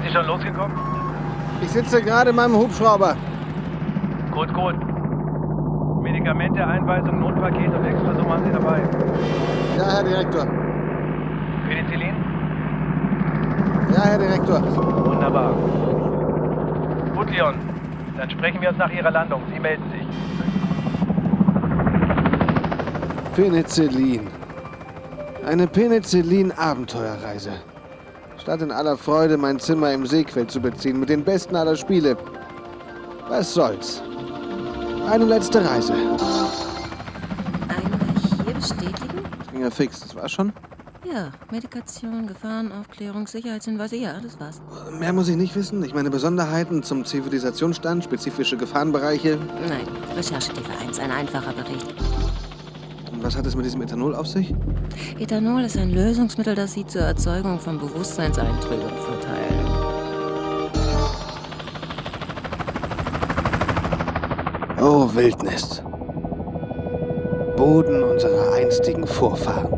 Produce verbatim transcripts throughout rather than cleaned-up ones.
Sie schon losgekommen? Ich sitze gerade in meinem Hubschrauber. Gut, gut. Medikamente, Einweisung, Notpaket und Extrasumme haben Sie dabei. Ja, Herr Direktor. Penicillin? Ja, Herr Direktor. Wunderbar. Gut, Leon. Dann sprechen wir uns nach Ihrer Landung. Sie melden sich. Penicillin. Eine Penicillin-Abenteuerreise. Statt in aller Freude mein Zimmer im Seequell zu beziehen mit den besten aller Spiele. Was soll's? Eine letzte Reise. Einmal hier bestätigen? Ja, fix, das war's schon. Ja, Medikation, Gefahrenaufklärung, Sicherheitshinweise, ja, das war's. Mehr muss ich nicht wissen. Ich meine Besonderheiten zum Zivilisationsstand, spezifische Gefahrenbereiche. Nein, Recherchetiefe eins, ein einfacher Bericht. Und was hat es mit diesem Ethanol auf sich? Ethanol ist ein Lösungsmittel, das Sie zur Erzeugung von Bewusstseinseintrübung verteilen. Oh, Wildnis. Boden unserer einstigen Vorfahren.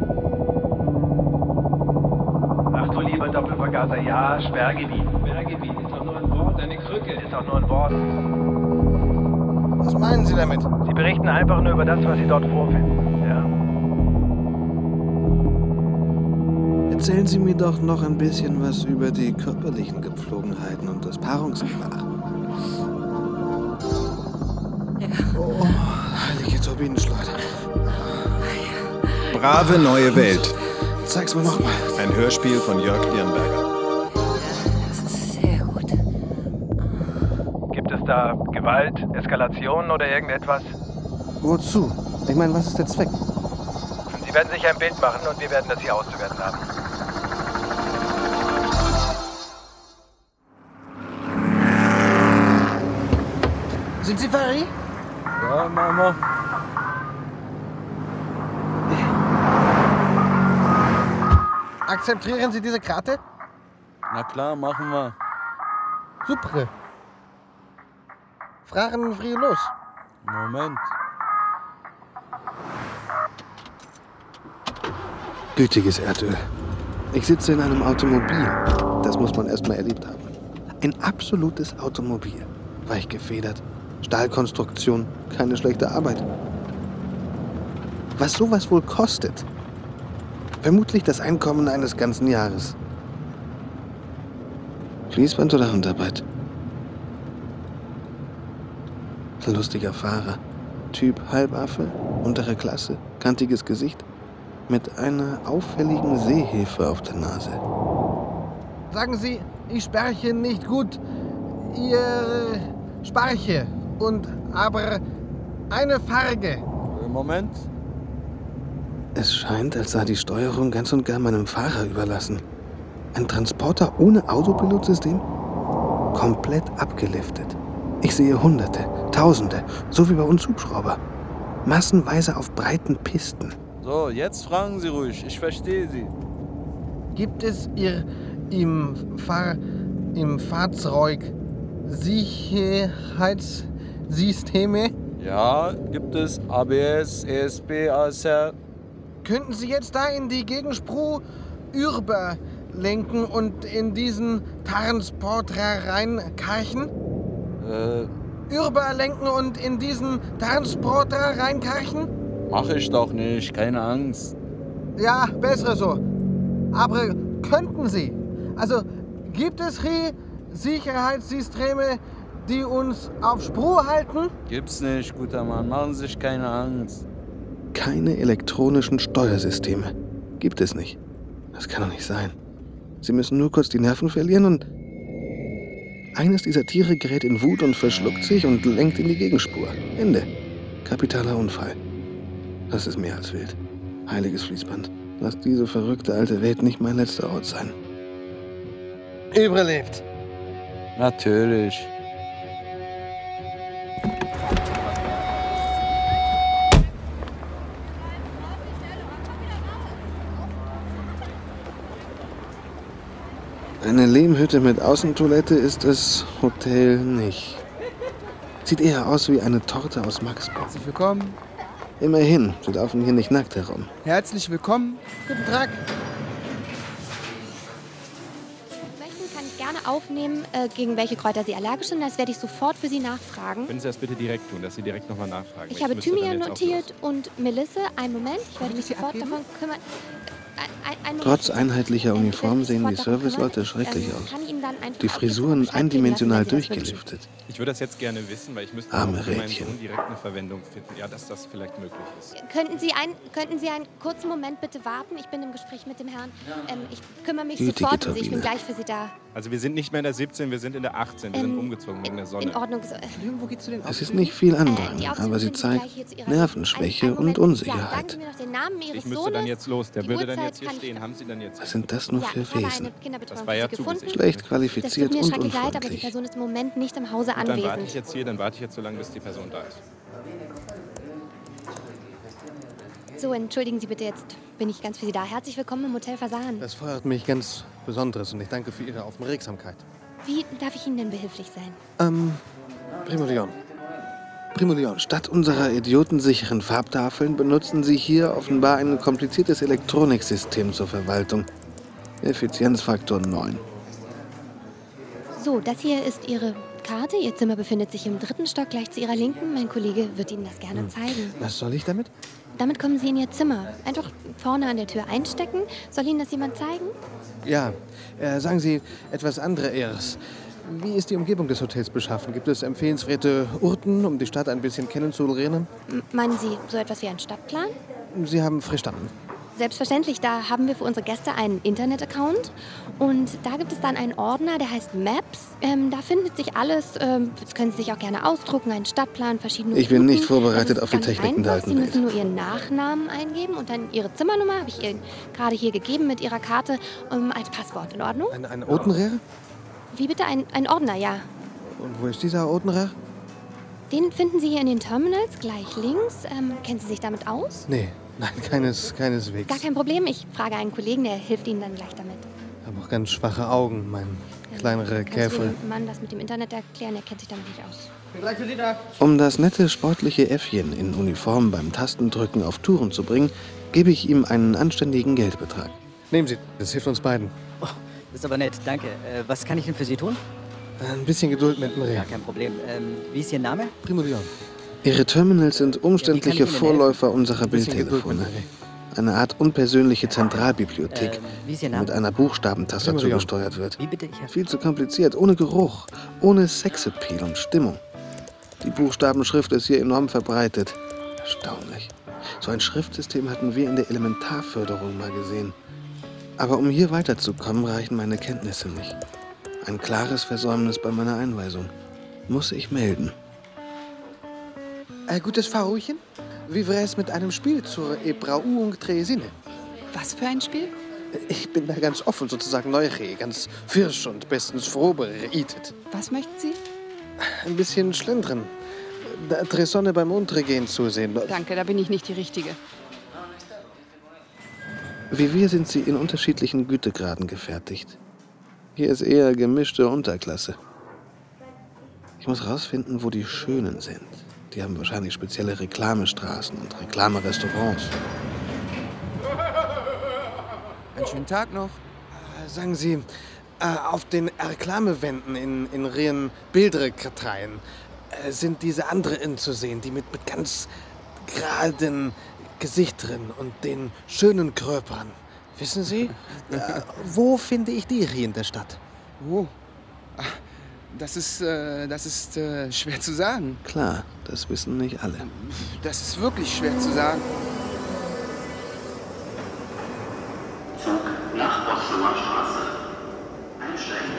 Ach du lieber Doppelvergaser, ja, Sperrgebiet. Sperrgebiet ist doch nur ein Wort, eine Krücke ist doch nur ein Wort. Was meinen Sie damit? Sie berichten einfach nur über das, was Sie dort vorfinden, ja? Erzählen Sie mir doch noch ein bisschen was über die körperlichen Gepflogenheiten und das Paarungsgemach. Ja. Oh, heilige Turbinenschleuder. Brave neue Welt. Zeig's mir nochmal. Ein Hörspiel von Jörg Dirnberger. Das ist sehr gut. Gibt es da Gewalt, Eskalation oder irgendetwas? Wozu? Ich meine, was ist der Zweck? Sie werden sich ein Bild machen und wir werden das hier auszuwerten haben. Sind Sie Fari? Ja, Mama. Akzeptieren Sie diese Karte? Na klar, machen wir. Super. Fragen wir los. Moment. Gütiges Erdöl. Ich sitze in einem Automobil. Das muss man erst mal erlebt haben. Ein absolutes Automobil. Weich gefedert. Stahlkonstruktion. Keine schlechte Arbeit. Was sowas wohl kostet? Vermutlich das Einkommen eines ganzen Jahres. Fließband oder Handarbeit? Lustiger Fahrer. Typ Halbaffe, untere Klasse, kantiges Gesicht, mit einer auffälligen Seehilfe auf der Nase. Sagen Sie, ich spreche nicht gut. Ihr spreche und aber eine Farbe. Moment. Es scheint, als sei die Steuerung ganz und gar meinem Fahrer überlassen. Ein Transporter ohne Autopilotsystem? Komplett abgeliftet. Ich sehe Hunderte, Tausende, so wie bei uns Hubschrauber. Massenweise auf breiten Pisten. So, jetzt fragen Sie ruhig. Ich verstehe Sie. Gibt es ihr im, Fahr im Fahrzeug Sicherheitssysteme? Ja, gibt es A B S, E S P, A S R. Könnten Sie jetzt da in die Gegenspur überlenken und in diesen Transporter reinkarchen? Äh, Überlenken und in diesen Transporter reinkarchen? mach ich doch nicht, keine Angst. Ja, besser so. Aber könnten Sie? Also, gibt es hier Sicherheitssysteme, die uns auf Spur halten? Gibt's nicht, guter Mann. Machen Sie sich keine Angst. Keine elektronischen Steuersysteme. Gibt es nicht. Das kann doch nicht sein. Sie müssen nur kurz die Nerven verlieren und eines dieser Tiere gerät in Wut und verschluckt sich und lenkt in die Gegenspur. Ende. Kapitaler Unfall. Das ist mehr als wild. Heiliges Fließband. Lass diese verrückte alte Welt nicht mein letzter Ort sein. Überlebt. Natürlich. Eine Lehmhütte mit Außentoilette ist das Hotel nicht. Sieht eher aus wie eine Torte aus Maxburg. Herzlich willkommen. Immerhin, sie laufen hier nicht nackt herum. Herzlich willkommen. Guten Tag. Möchten natürlich gerne aufnehmen, äh, gegen welche Kräuter Sie allergisch sind. Das werde ich sofort für Sie nachfragen. Können Sie das bitte direkt tun, dass Sie direkt nochmal nachfragen? Ich habe Thymian notiert und Melisse. Einen Moment, ich werde mich sofort davon kümmern. Ein, ein Trotz einheitlicher Uniform sehen die Serviceleute schrecklich aus. Die Frisuren eindimensional durchgelüftet. Ich würde das jetzt gerne wissen, weil ich müsste Arme auch für meinen Rädchen. Sohn direkt eine Verwendung finden. Ja, dass das vielleicht möglich ist. Könnten Sie, ein, könnten Sie einen kurzen Moment bitte warten? Ich bin im Gespräch mit dem Herrn. Ähm, ich kümmere mich Gütige sofort um Sie. Ich bin Turbine. gleich für Sie da. Also wir sind nicht mehr in der siebzehn, wir sind in der achtzehn. Wir Ähm, sind umgezogen wegen der Sonne. In Ordnung. So, äh, Wo geht's zu den Es ist nicht viel äh, Andrang, die Aufzüge aber sie finden zeigt gleich hier zu Ihrer Nervenschwäche Einen- einen und Moment. Ja, sagen Unsicherheit. Sie mir noch den Namen Ihres Ich müsste Sohnes. dann jetzt los. Der Die würde dann Uhrzeit jetzt hier kann ich- stehen. Haben Sie dann jetzt... Was sind das nur Ja, für ich habe Wesen? eine Kinderbetreuung Das war ja für Sie gefunden. zugesichert. Schlecht Das tut qualifiziert mir und schrecklich leid, aber die unfreundlich. Person ist im Moment nicht im Hause Dann warte ich anwesend. jetzt hier, dann warte ich jetzt so lange, bis die Person da ist. So, entschuldigen Sie bitte, jetzt bin ich ganz für Sie da. Herzlich willkommen im Hotel Fasan. Das feuert mich ganz Besonderes und ich danke für Ihre Aufmerksamkeit. Wie darf ich Ihnen denn behilflich sein? Ähm, Primo Leon. Primo Leon, statt unserer idiotensicheren Farbtafeln benutzen Sie hier offenbar ein kompliziertes Elektroniksystem zur Verwaltung. Effizienzfaktor neun. So, das hier ist Ihre Karte. Ihr Zimmer befindet sich im dritten Stock, gleich zu Ihrer Linken. Mein Kollege wird Ihnen das gerne zeigen. Was soll ich damit? Damit kommen Sie in Ihr Zimmer. Einfach vorne an der Tür einstecken. Soll Ihnen das jemand zeigen? Ja, äh, sagen Sie etwas anderes. Wie ist die Umgebung des Hotels beschaffen? Gibt es empfehlenswerte Orten, um die Stadt ein bisschen kennenzulernen? M- Meinen Sie so etwas wie einen Stadtplan? Sie haben verstanden. Selbstverständlich, da haben wir für unsere Gäste einen Internet-Account und da gibt es dann einen Ordner, der heißt Maps. Ähm, da findet sich alles, ähm, das können Sie sich auch gerne ausdrucken, einen Stadtplan, verschiedene Ich bin Routen. nicht vorbereitet Das ist auf die ganz Techniken der einfach. alten Sie Welt. müssen nur Ihren Nachnamen eingeben und dann Ihre Zimmernummer, habe ich Ihnen gerade hier gegeben mit Ihrer Karte, ähm, als Passwort. In Ordnung? Ein, ein Otenrehr? Wie bitte? Ein, ein Ordner, ja. Und wo ist dieser Otenrehr? Den finden Sie hier in den Terminals, gleich links. Ähm, kennen Sie sich damit aus? Nee, nein, keines, keineswegs. Gar kein Problem, ich frage einen Kollegen, der hilft Ihnen dann gleich damit. Ich habe auch ganz schwache Augen, mein kleinere Kannst du Käfer. dem Mann das mit dem Internet erklären? Der kennt sich damit nicht aus. Um das nette sportliche Äffchen in Uniform beim Tastendrücken auf Touren zu bringen, gebe ich ihm einen anständigen Geldbetrag. Nehmen Sie, das hilft uns beiden. Oh, das ist aber nett, danke. Äh, was kann ich denn für Sie tun? Ein bisschen Geduld mit dem Reh. Ja, kein Problem. Ähm, wie ist Ihr Name? Primo Leon. Ihre Terminals sind umständliche Ihnen helfen? Vorläufer unserer Ein bisschen Geduld mit Bildtelefone. dem Reh. Eine Art unpersönliche Zentralbibliothek, Ähm, wie ist Ihr die mit Name? einer Buchstabentastatur Primo Leon. gesteuert wird. Wie bitte? Ich hab... Viel zu kompliziert, ohne Geruch, ohne Sexappeal und Stimmung. Die Buchstabenschrift ist hier enorm verbreitet. Erstaunlich. So ein Schriftsystem hatten wir in der Elementarförderung mal gesehen. Aber um hier weiterzukommen, reichen meine Kenntnisse nicht. Ein klares Versäumnis bei meiner Einweisung. Muss ich melden. Äh, gutes Frauchen, wie wäre es mit einem Spiel zur Ebrauung Tresine? Was für ein Spiel? Ich bin da ganz offen, sozusagen neugierig, ganz frisch und bestens vorbereitet. Was möchten Sie? Ein bisschen schlendern. Der Tresonne beim Untergehen zusehen. Danke, da bin ich nicht die Richtige. Wie wir sind sie in unterschiedlichen Gütegraden gefertigt. Hier ist eher gemischte Unterklasse. Ich muss rausfinden, wo die Schönen sind. Die haben wahrscheinlich spezielle Reklamestraßen und Reklamerestaurants. Einen schönen Tag noch. Äh, Sagen Sie, äh, auf den Reklamewänden in, in Ihren Bildrekarteien äh, sind diese anderen zu sehen, die mit, mit ganz geraden Gesichtern und den schönen Körpern. Wissen Sie, äh, wo finde ich die hier in der Stadt? Oh, ah, das ist, äh, das ist äh, schwer zu sagen. Klar, das wissen nicht alle. Das ist wirklich schwer zu sagen. Zug nach Osloer Straße. Einsteigen.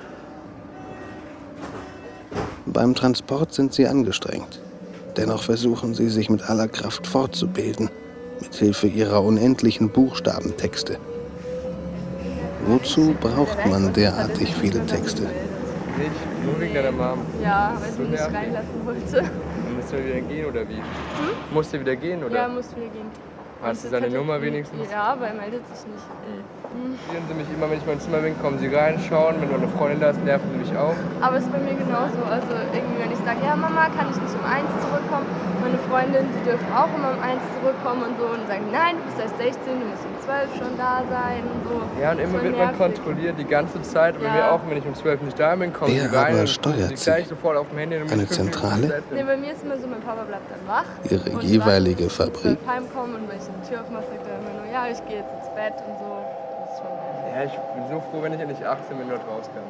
Beim Transport sind sie angestrengt. Dennoch versuchen sie, sich mit aller Kraft fortzubilden, mithilfe ihrer unendlichen Buchstabentexte. Wozu braucht man derartig viele Texte? Nicht, nur wegen deiner Mom. Ja, weil sie So mich nicht nervig. reinlassen wollte. Dann musst du wieder gehen oder wie? Hm? Musst du wieder gehen oder? Ja, muss wieder gehen. Hast du Und seine jetzt hat er- Nummer wenigstens? Ja, aber er meldet sich nicht. Interessieren sie mich immer, wenn ich in mein Zimmer bin, kommen sie rein, schauen. Wenn meine Freundin da ist, nerven sie mich auch. Aber es ist bei mir genauso. Also irgendwie, wenn ich sage, ja Mama, kann ich nicht um eins zurückkommen? Meine Freundin, die dürfen auch immer um eins zurückkommen und so. Und sagen, nein, du bist erst sechzehn, du musst um zwölf schon da sein und so. Ja, und immer wird man kontrolliert, die ganze Zeit. Und ja. Bei mir auch, wenn ich um zwölf nicht da bin, kommen Wer sie rein aber und steuert sie gleich sofort auf dem Handy. Und eine Zentrale? Nee, bei mir ist immer so, mein Papa bleibt dann wach. Ihre jeweilige und Fabrik? Ich heimkommen und wenn ich die Tür aufmache, sagt er immer nur, ja, ich gehe jetzt ins Bett und so. Das ist schon ja, ich bin so froh, wenn ich endlich achtzehn Minuten raus kann.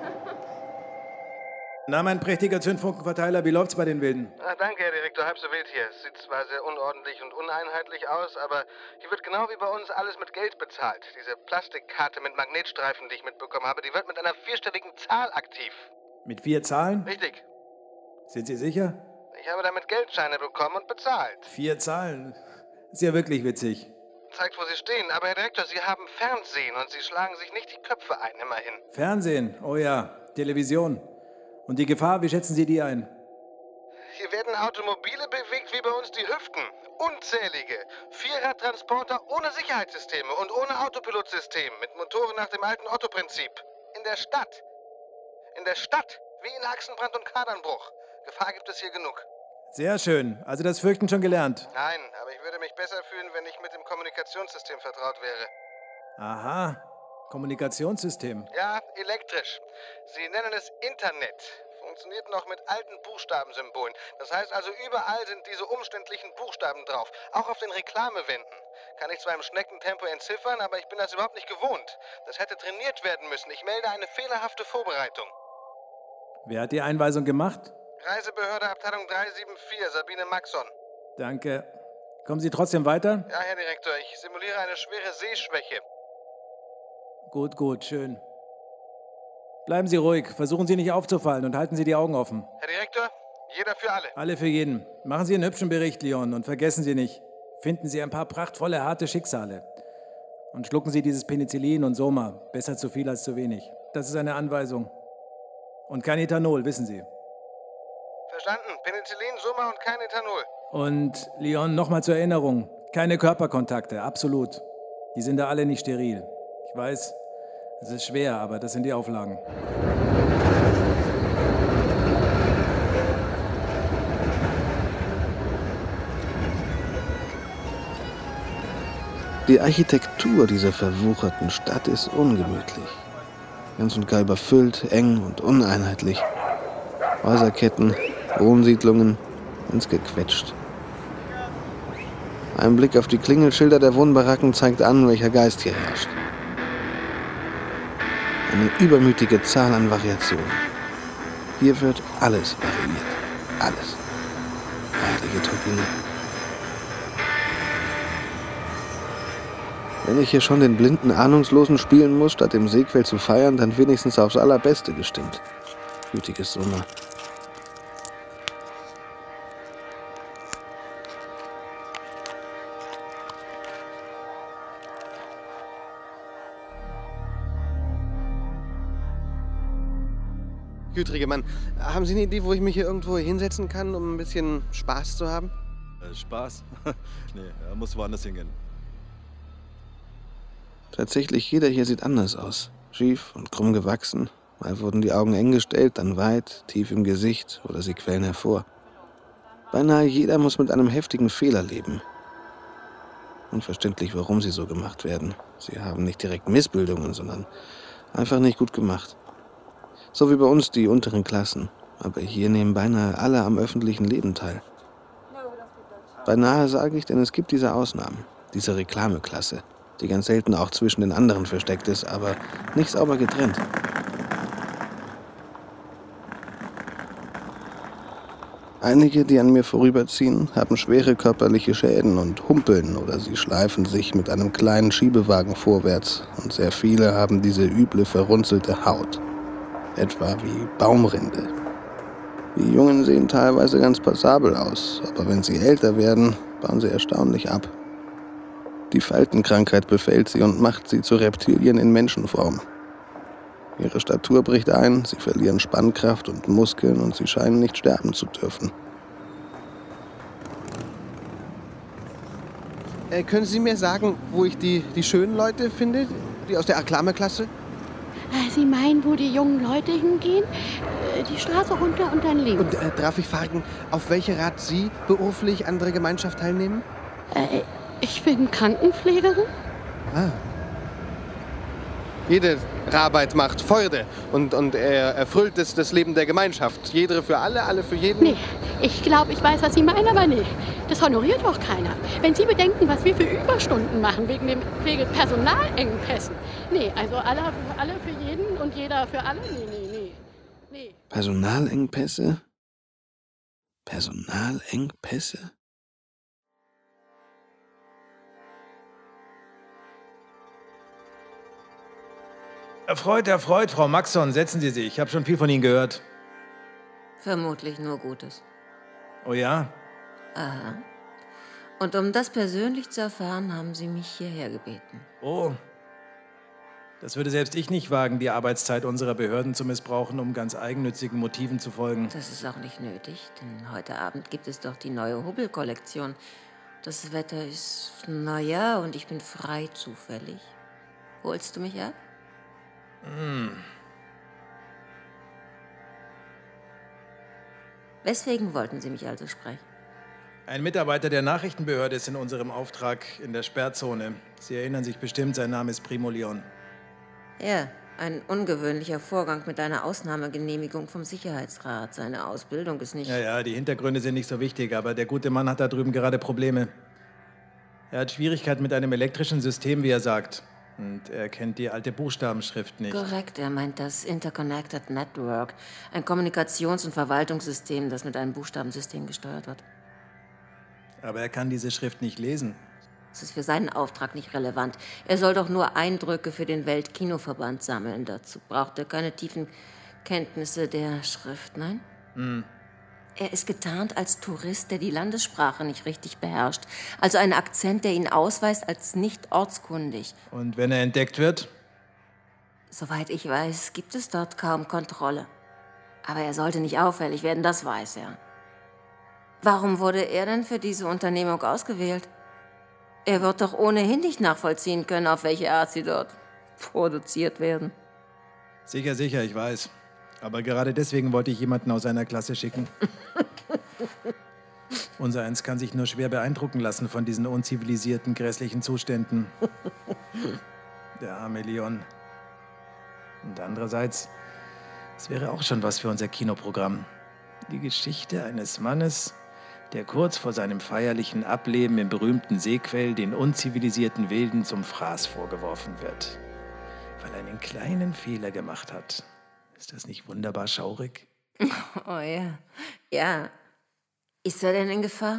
Na, mein prächtiger Zündfunkenverteiler, wie läuft's bei den Wilden? Ah, danke, Herr Direktor, halb so wild hier. Es sieht zwar sehr unordentlich und uneinheitlich aus, aber hier wird genau wie bei uns alles mit Geld bezahlt. Diese Plastikkarte mit Magnetstreifen, die ich mitbekommen habe, die wird mit einer vierstelligen Zahl aktiv. Mit vier Zahlen? Richtig. Sind Sie sicher? Ich habe damit Geldscheine bekommen und bezahlt. Vier Zahlen? Ist ja wirklich witzig. Zeigt, wo Sie stehen. Aber, Herr Direktor, Sie haben Fernsehen und Sie schlagen sich nicht die Köpfe ein, immerhin. Fernsehen? Oh ja, Television. Und die Gefahr, wie schätzen Sie die ein? Hier werden Automobile bewegt wie bei uns die Hüften. Unzählige. Vierradtransporter ohne Sicherheitssysteme und ohne Autopilotsystem. Mit Motoren nach dem alten Otto-Prinzip. In der Stadt. In der Stadt. Wie in Achsenbrand und Kadernbruch. Gefahr gibt es hier genug. Sehr schön. Also das Fürchten schon gelernt. Nein, aber ich würde mich besser fühlen, wenn ich mit dem Kommunikationssystem vertraut wäre. Aha. Kommunikationssystem. Ja, elektrisch. Sie nennen es Internet. Funktioniert noch mit alten Buchstabensymbolen. Das heißt also, überall sind diese umständlichen Buchstaben drauf. Auch auf den Reklamewänden. Kann ich zwar im Schneckentempo entziffern, aber ich bin das überhaupt nicht gewohnt. Das hätte trainiert werden müssen. Ich melde eine fehlerhafte Vorbereitung. Wer hat die Einweisung gemacht? Reisebehörde Abteilung drei sieben vier, Sabine Maxon. Danke. Kommen Sie trotzdem weiter? Ja, Herr Direktor, ich simuliere eine schwere Sehschwäche. Gut, gut, schön. Bleiben Sie ruhig, versuchen Sie nicht aufzufallen und halten Sie die Augen offen. Herr Direktor, jeder für alle. Alle für jeden. Machen Sie einen hübschen Bericht, Leon, und vergessen Sie nicht, finden Sie ein paar prachtvolle, harte Schicksale. Und schlucken Sie dieses Penicillin und Soma. Besser zu viel als zu wenig. Das ist eine Anweisung. Und kein Ethanol, wissen Sie. Verstanden. Penicillin, Soma und kein Ethanol. Und Leon, nochmal zur Erinnerung. Keine Körperkontakte, absolut. Die sind da alle nicht steril. Ich weiß, es ist schwer, aber das sind die Auflagen. Die Architektur dieser verwucherten Stadt ist ungemütlich. Ganz und gar überfüllt, eng und uneinheitlich. Häuserketten, Wohnsiedlungen, ganz gequetscht. Ein Blick auf die Klingelschilder der Wohnbaracken zeigt an, welcher Geist hier herrscht. Eine übermütige Zahl an Variationen. Hier wird alles variiert. Alles. Heilige Turbine. Wenn ich hier schon den blinden Ahnungslosen spielen muss, statt im Seequell zu feiern, dann wenigstens aufs Allerbeste gestimmt. Gütiges Sommer. Gütrige Mann, haben Sie eine Idee, wo ich mich hier irgendwo hinsetzen kann, um ein bisschen Spaß zu haben? Äh, Spaß? Nee, er muss woanders hingehen. Tatsächlich, jeder hier sieht anders aus. Schief und krumm gewachsen. Mal wurden die Augen eng gestellt, dann weit, tief im Gesicht oder sie quellen hervor. Beinahe jeder muss mit einem heftigen Fehler leben. Unverständlich, warum sie so gemacht werden. Sie haben nicht direkt Missbildungen, sondern einfach nicht gut gemacht. So wie bei uns die unteren Klassen. Aber hier nehmen beinahe alle am öffentlichen Leben teil. Beinahe sage ich, denn es gibt diese Ausnahmen. Diese Reklameklasse, die ganz selten auch zwischen den anderen versteckt ist, aber nicht sauber getrennt. Einige, die an mir vorüberziehen, haben schwere körperliche Schäden und humpeln oder sie schleifen sich mit einem kleinen Schiebewagen vorwärts. Und sehr viele haben diese üble, verrunzelte Haut. Etwa wie Baumrinde. Die Jungen sehen teilweise ganz passabel aus, aber wenn sie älter werden, bauen sie erstaunlich ab. Die Faltenkrankheit befällt sie und macht sie zu Reptilien in Menschenform. Ihre Statur bricht ein, sie verlieren Spannkraft und Muskeln und sie scheinen nicht sterben zu dürfen. Äh, können Sie mir sagen, wo ich die, die schönen Leute finde? Die aus der Reklameklasse? Sie meinen, wo die jungen Leute hingehen? Die Straße runter und dann links. Und äh, darf ich fragen, auf welche Art Sie beruflich an der Gemeinschaft teilnehmen? Äh, ich bin Krankenpflegerin. Ah. Jede Arbeit macht Freude und, und er erfüllt das, das Leben der Gemeinschaft. Jeder für alle, alle für jeden. Nee, ich glaube, ich weiß, was Sie meinen, aber nee. Das honoriert doch keiner. Wenn Sie bedenken, was wir für Überstunden machen wegen den Personalengpässen. Nee, also alle, alle für jeden und jeder für alle? Nee, nee, nee. nee. Personalengpässe? Personalengpässe? Erfreut, erfreut, Frau Maxson, setzen Sie sich. Ich habe schon viel von Ihnen gehört. Vermutlich nur Gutes. Oh ja? Aha. Und um das persönlich zu erfahren, haben Sie mich hierher gebeten. Oh. Das würde selbst ich nicht wagen, die Arbeitszeit unserer Behörden zu missbrauchen, um ganz eigennützigen Motiven zu folgen. Das ist auch nicht nötig, denn heute Abend gibt es doch die neue Hubbel-Kollektion. Das Wetter ist, naja, und ich bin frei zufällig. Holst du mich ab? Hm. Weswegen wollten Sie mich also sprechen? Ein Mitarbeiter der Nachrichtenbehörde ist in unserem Auftrag in der Sperrzone. Sie erinnern sich bestimmt, sein Name ist Primo Leon. Ja, ein ungewöhnlicher Vorgang mit einer Ausnahmegenehmigung vom Sicherheitsrat. Seine Ausbildung ist nicht... Ja, ja, die Hintergründe sind nicht so wichtig, aber der gute Mann hat da drüben gerade Probleme. Er hat Schwierigkeiten mit einem elektrischen System, wie er sagt. Und er kennt die alte Buchstabenschrift nicht. Korrekt, er meint das Interconnected Network, ein Kommunikations- und Verwaltungssystem, das mit einem Buchstabensystem gesteuert wird. Aber er kann diese Schrift nicht lesen. Das ist für seinen Auftrag nicht relevant. Er soll doch nur Eindrücke für den Weltkinoverband sammeln. Dazu braucht er keine tiefen Kenntnisse der Schrift, nein? Hm. Er ist getarnt als Tourist, der die Landessprache nicht richtig beherrscht. Also ein Akzent, der ihn ausweist als nicht ortskundig. Und wenn er entdeckt wird? Soweit ich weiß, gibt es dort kaum Kontrolle. Aber er sollte nicht auffällig werden, das weiß er. Warum wurde er denn für diese Unternehmung ausgewählt? Er wird doch ohnehin nicht nachvollziehen können, auf welche Art sie dort produziert werden. Sicher, sicher, ich weiß. Aber gerade deswegen wollte ich jemanden aus seiner Klasse schicken. Unser Eins kann sich nur schwer beeindrucken lassen von diesen unzivilisierten, grässlichen Zuständen. Der arme Leon. Und andererseits, es wäre auch schon was für unser Kinoprogramm. Die Geschichte eines Mannes, der kurz vor seinem feierlichen Ableben im berühmten Seequell den unzivilisierten Wilden zum Fraß vorgeworfen wird, weil er einen kleinen Fehler gemacht hat. Ist das nicht wunderbar schaurig? Oh ja. Ja. Ist er denn in Gefahr?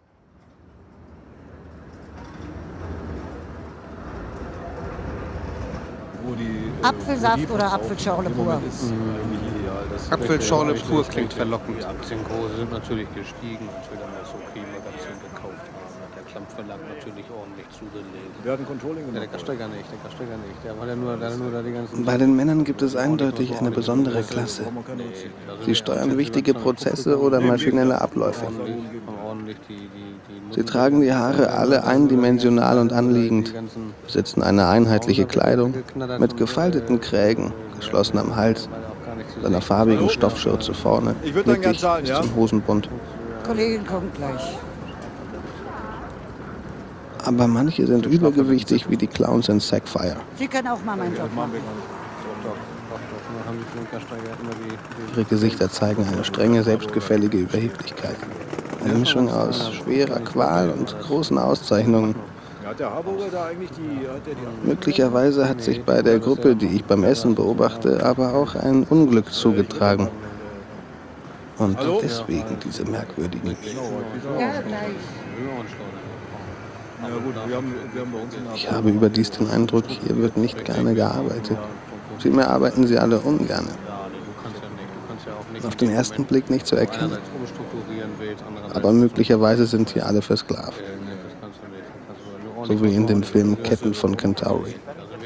Wo die, äh, Apfelsaft oder Apfelschorle pur? Apfelschorle pur klingt verlockend. Die Aktienkurse sind natürlich gestiegen, als wir dann das OK-Magazin gekauft haben. Hat der Klampverlag natürlich ordentlich zugelegt. Wir hatten Controlling gemacht. Ja, der Gasteiger nicht, der Gasteiger nicht. Der war ja nur, der nur da die ganzen... Bei den Männern gibt es eindeutig eine besondere Klasse. Sie steuern wichtige Prozesse oder maschinelle Abläufe. Sie tragen die Haare alle eindimensional und anliegend, besitzen eine einheitliche Kleidung mit gefalteten Krägen, geschlossen am Hals, mit einer farbigen Stoffschürze vorne, mittig bis zum Hosenbund. Kollegin kommt gleich. Aber manche sind übergewichtig wie die Clowns in Sackfire. Sie können auch mal meinen Job machen. Ihre Gesichter zeigen eine strenge, selbstgefällige Überheblichkeit. Eine Mischung aus schwerer Qual und großen Auszeichnungen. Möglicherweise hat sich bei der Gruppe, die ich beim Essen beobachte, aber auch ein Unglück zugetragen. Und deswegen diese merkwürdigen Mienen. Ich habe überdies den Eindruck, hier wird nicht gerne gearbeitet. Vielmehr arbeiten sie alle ungern. Auf den ersten Blick nicht zu erkennen. Aber möglicherweise sind hier alle versklavt. So wie in dem Film Ketten von Centauri.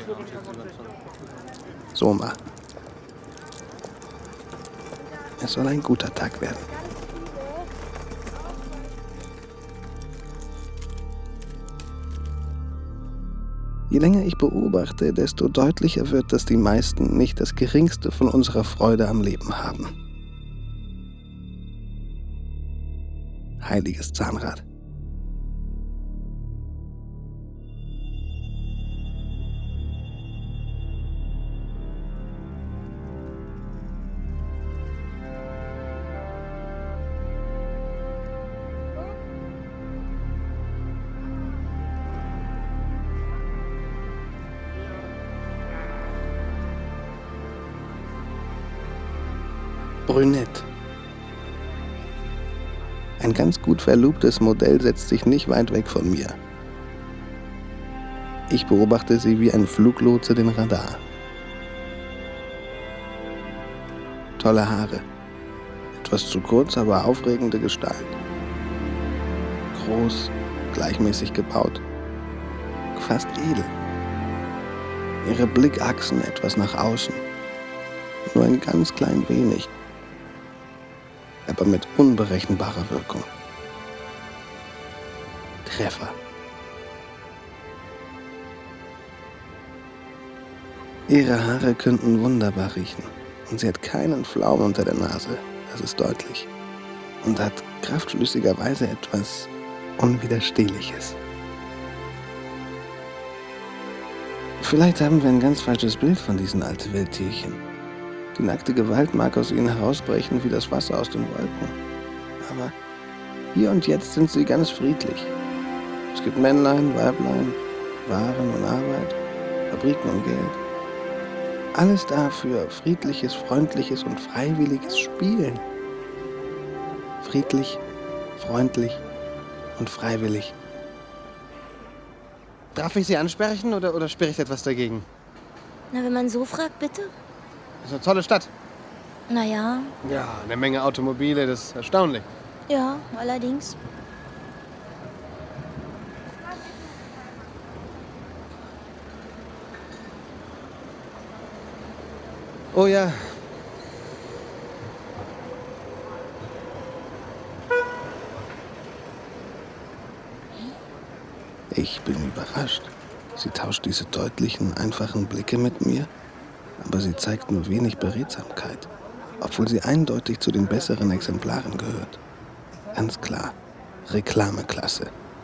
Soma. Es soll ein guter Tag werden. Je länger ich beobachte, desto deutlicher wird, dass die meisten nicht das Geringste von unserer Freude am Leben haben. Heiliges Zahnrad. Brünett. Ein ganz gut verlobtes Modell setzt sich nicht weit weg von mir. Ich beobachte sie wie ein Fluglotse den Radar. Tolle Haare. Etwas zu kurz, aber aufregende Gestalt. Groß, gleichmäßig gebaut. Fast edel. Ihre Blickachsen etwas nach außen. Nur ein ganz klein wenig. Aber mit unberechenbarer Wirkung. Treffer. Ihre Haare könnten wunderbar riechen. Und sie hat keinen Flaum unter der Nase, das ist deutlich. Und hat kraftschlüssigerweise etwas Unwiderstehliches. Vielleicht haben wir ein ganz falsches Bild von diesen alten Wildtierchen. Die nackte Gewalt mag aus ihnen herausbrechen wie das Wasser aus den Wolken. Aber hier und jetzt sind sie ganz friedlich. Es gibt Männlein, Weiblein, Waren und Arbeit, Fabriken und Geld. Alles dafür friedliches, freundliches und freiwilliges Spielen. Friedlich, freundlich und freiwillig. Darf ich Sie ansprechen oder, oder spricht etwas dagegen? Na, wenn man so fragt, bitte. Das ist eine tolle Stadt. Naja, Ja, eine Menge Automobile, das ist erstaunlich. ja, allerdings. Oh ja. Ich bin überrascht. Sie tauscht diese deutlichen, einfachen Blicke mit mir, aber sie zeigt nur wenig Beredsamkeit, obwohl sie eindeutig zu den besseren Exemplaren gehört. Ganz klar, Reklameklasse.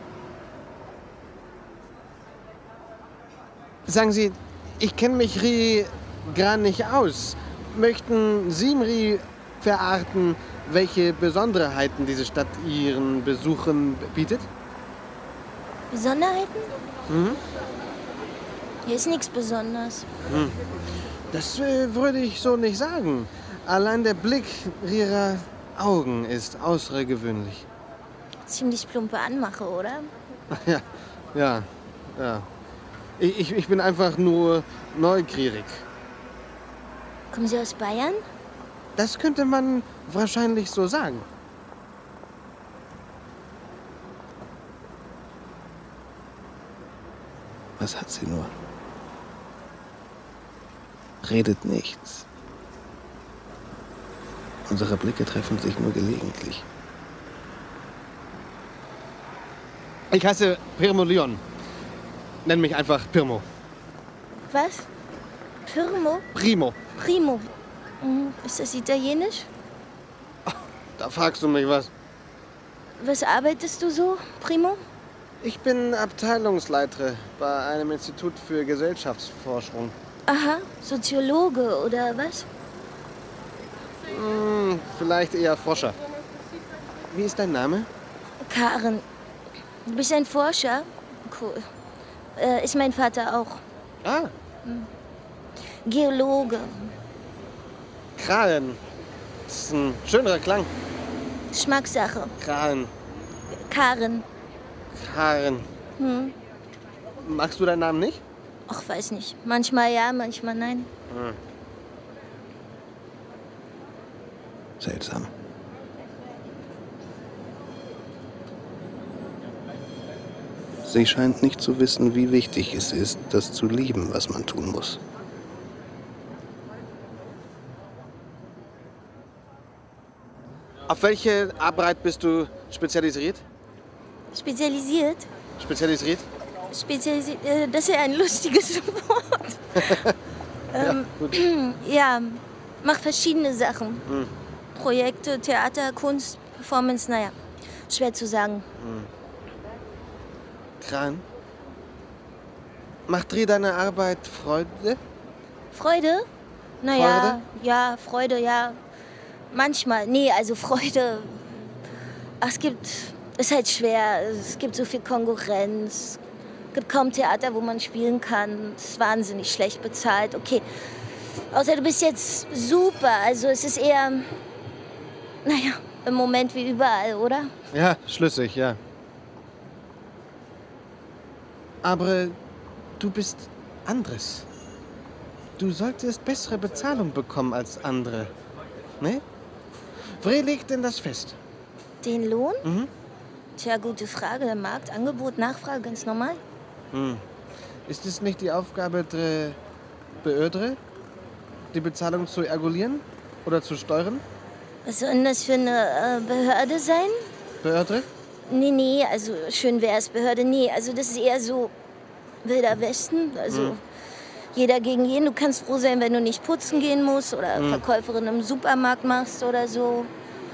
Sagen Sie, ich kenne mich Ri gar nicht aus. Möchten Sie Ri verraten, welche Besonderheiten diese Stadt Ihren Besuchern bietet? Besonderheiten? Mhm. Hier ist nichts Besonderes. Hm. Das äh, würde ich so nicht sagen. Allein der Blick Ihrer Augen ist außergewöhnlich. Ziemlich plumpe Anmache, oder? Ja, ja, ja. Ich, ich, ich bin einfach nur neugierig. Kommen Sie aus Bayern? Das könnte man wahrscheinlich so sagen. Was hat sie nur? Redet nichts. Unsere Blicke treffen sich nur gelegentlich. Ich heiße Pirmo Leon. Nenn mich einfach Pirmo. Was? Pirmo? Primo. Primo. Hm, ist das italienisch? Da fragst du mich was. Was arbeitest du so, Primo? Ich bin Abteilungsleiter bei einem Institut für Gesellschaftsforschung. Aha, Soziologe oder was? Hm, vielleicht eher Forscher. Wie ist dein Name? Karen. Du bist ein Forscher? Cool. Äh, ist mein Vater auch. Ah. Hm. Geologe. Karen. Das ist ein schönerer Klang. Geschmackssache. Karen. Karen. Karen. Hm. Magst du deinen Namen nicht? Ach, weiß nicht. Manchmal ja, manchmal nein. Hm. Seltsam. Sie scheint nicht zu wissen, wie wichtig es ist, das zu lieben, was man tun muss. Auf welche Arbeit bist du spezialisiert? Spezialisiert? Spezialisiert? spezialisiert, äh, das ist ja ein lustiges Wort. ähm, ja, ja, macht verschiedene Sachen. Hm. Projekte, Theater, Kunst, Performance, naja, schwer zu sagen. Hm. Kran? Macht dir deine Arbeit Freude? Freude? Naja, Freude? ja, Freude, ja. Manchmal. Nee, also Freude. Ach, es gibt. Ist halt schwer. Es gibt so viel Konkurrenz. Es gibt kaum Theater, wo man spielen kann. Es ist wahnsinnig schlecht bezahlt. Okay. Außer du bist jetzt super. Also es ist eher. Naja, im Moment wie überall, oder? Ja, schlüssig, ja. Aber du bist anderes. Du solltest bessere Bezahlung bekommen als andere. Ne? Wer legt denn das fest? Den Lohn? Mhm. Tja, gute Frage. Der Markt, Angebot, Nachfrage, ganz normal. Hm. Ist es nicht die Aufgabe der Behörde, die Bezahlung zu regulieren oder zu steuern? Was soll denn das für eine äh, Behörde sein? Behörde? Nee, nee, also schön wär's, Behörde, nee. Also das ist eher so Wilder Westen. Also Hm. jeder gegen jeden. Du kannst froh sein, wenn du nicht putzen gehen musst oder Hm. Verkäuferin im Supermarkt machst oder so.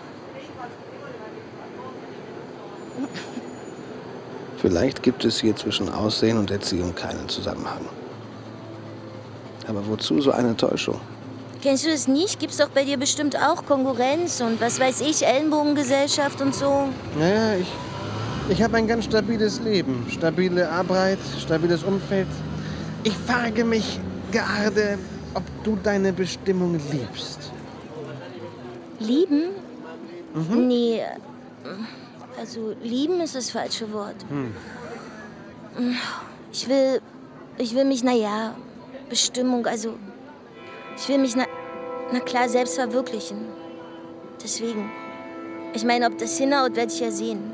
Vielleicht gibt es hier zwischen Aussehen und Erziehung keinen Zusammenhang. Aber wozu so eine Täuschung? Kennst du das nicht? Gibt's doch bei dir bestimmt auch Konkurrenz und was weiß ich, Ellenbogengesellschaft und so. Naja, ich, ich habe ein ganz stabiles Leben. Stabile Arbeit, stabiles Umfeld. Ich frage mich gerade, ob du deine Bestimmung liebst. Lieben? Mhm. Nee, also lieben ist das falsche Wort. Hm. Ich will, ich will mich, naja, Bestimmung, also ich will mich, na, na klar, selbst verwirklichen. Deswegen. Ich meine, ob das hinhaut, werde ich ja sehen.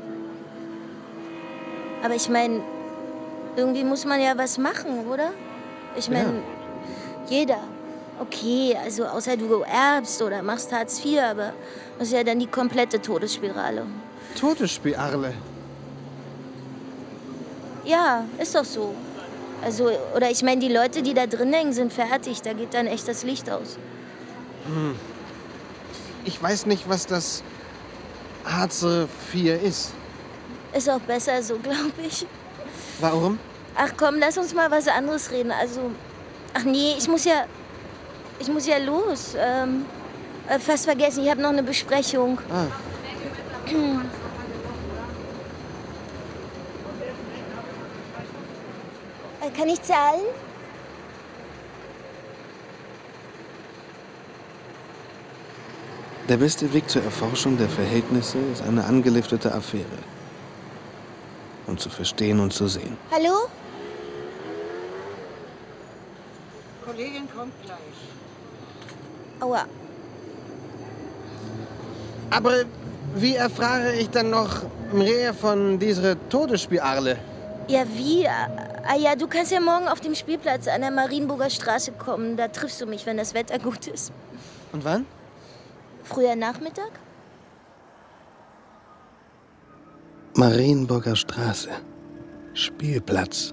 Aber ich meine, irgendwie muss man ja was machen, oder? Ich meine, Ja. jeder. Okay, also außer du erbst oder machst Hartz vier, aber das ist ja dann die komplette Todesspirale. Todesspirale? Ja, ist doch so. Also, oder ich meine, die Leute, die da drin hängen, sind fertig. Da geht dann echt das Licht aus. Hm. Ich weiß nicht, was das Hartz vier ist. Ist auch besser so, glaube ich. Warum? Ach komm, lass uns mal was anderes reden. Also, ach nee, ich muss ja, ich muss ja los. Ähm, äh, fast vergessen, ich habe noch eine Besprechung. Ah. Äh, Kann ich zahlen? Der beste Weg zur Erforschung der Verhältnisse ist eine angeliftete Affäre. Um zu verstehen und zu sehen. Hallo? Kollegin kommt gleich. Aua. Aber wie erfahre ich dann noch mehr von dieser Todesspirale? Ja, wie? Ah ja, du kannst ja morgen auf dem Spielplatz an der Marienburger Straße kommen. Da triffst du mich, wenn das Wetter gut ist. Und wann? Früher Nachmittag? Marienburger Straße. Spielplatz.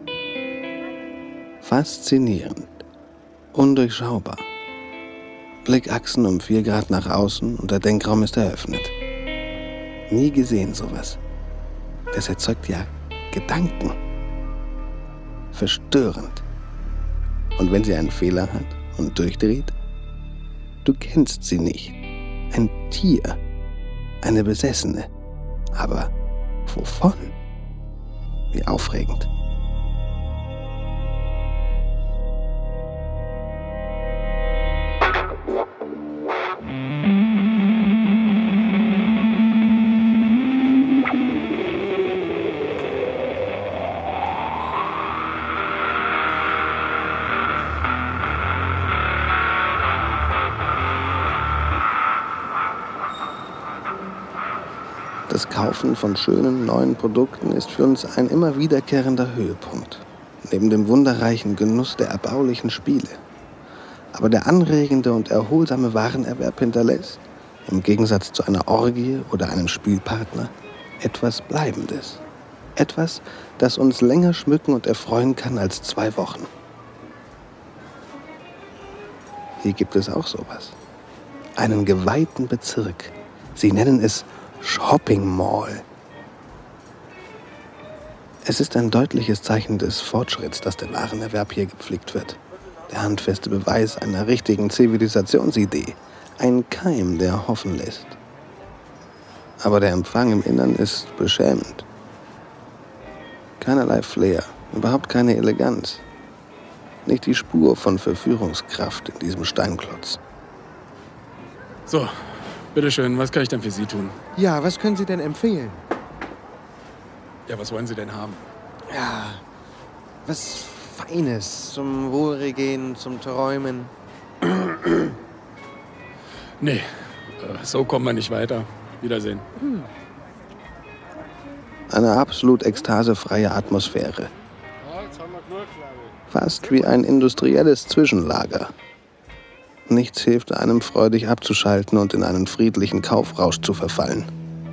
Faszinierend. Undurchschaubar. Blickachsen um vier Grad nach außen und der Denkraum ist eröffnet. Nie gesehen sowas. Das erzeugt ja Gedanken. Verstörend. Und wenn sie einen Fehler hat und durchdreht? Du kennst sie nicht. Ein Tier. Eine Besessene. Aber wovon? Wie aufregend. Das Kaufen von schönen neuen Produkten ist für uns ein immer wiederkehrender Höhepunkt, neben dem wunderreichen Genuss der erbaulichen Spiele. Aber der anregende und erholsame Warenerwerb hinterlässt, im Gegensatz zu einer Orgie oder einem Spielpartner, etwas Bleibendes, Etwas, das uns länger schmücken und erfreuen kann als zwei Wochen. Hier gibt es auch sowas. Einen geweihten Bezirk. Sie nennen es Shopping Mall. Es ist ein deutliches Zeichen des Fortschritts, dass der Warenerwerb hier gepflegt wird. Der handfeste Beweis einer richtigen Zivilisationsidee. Ein Keim, der hoffen lässt. Aber der Empfang im Innern ist beschämend. Keinerlei Flair, überhaupt keine Eleganz. Nicht die Spur von Verführungskraft in diesem Steinklotz. So, bitteschön, was kann ich denn für Sie tun? Ja, was können Sie denn empfehlen? Ja, was wollen Sie denn haben? Ja, was Feines zum Wohlgehen, zum Träumen. Nee, äh, so kommen wir nicht weiter. Wiedersehen. Hm. Eine absolut ekstasefreie Atmosphäre. Fast wie ein industrielles Zwischenlager. Nichts hilft einem, freudig abzuschalten und in einen friedlichen Kaufrausch zu verfallen.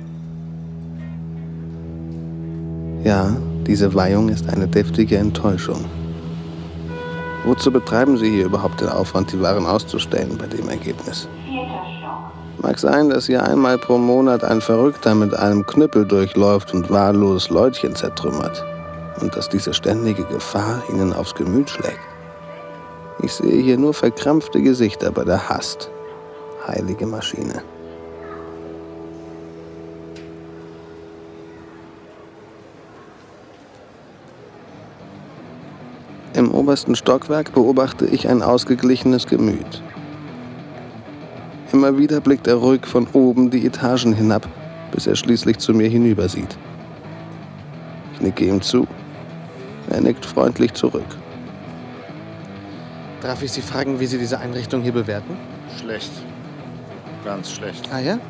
Ja, diese Weihung ist eine deftige Enttäuschung. Wozu betreiben Sie hier überhaupt den Aufwand, die Waren auszustellen bei dem Ergebnis? Mag sein, dass hier einmal pro Monat ein Verrückter mit einem Knüppel durchläuft und wahllos Leutchen zertrümmert. Und dass diese ständige Gefahr Ihnen aufs Gemüt schlägt. Ich sehe hier nur verkrampfte Gesichter bei der Hast. Heilige Maschine. Im obersten Stockwerk beobachte ich ein ausgeglichenes Gemüt. Immer wieder blickt er ruhig von oben die Etagen hinab, bis er schließlich zu mir hinübersieht. Ich nicke ihm zu. Er nickt freundlich zurück. Darf ich Sie fragen, wie Sie diese Einrichtung hier bewerten? Schlecht. Ganz schlecht. Ah ja?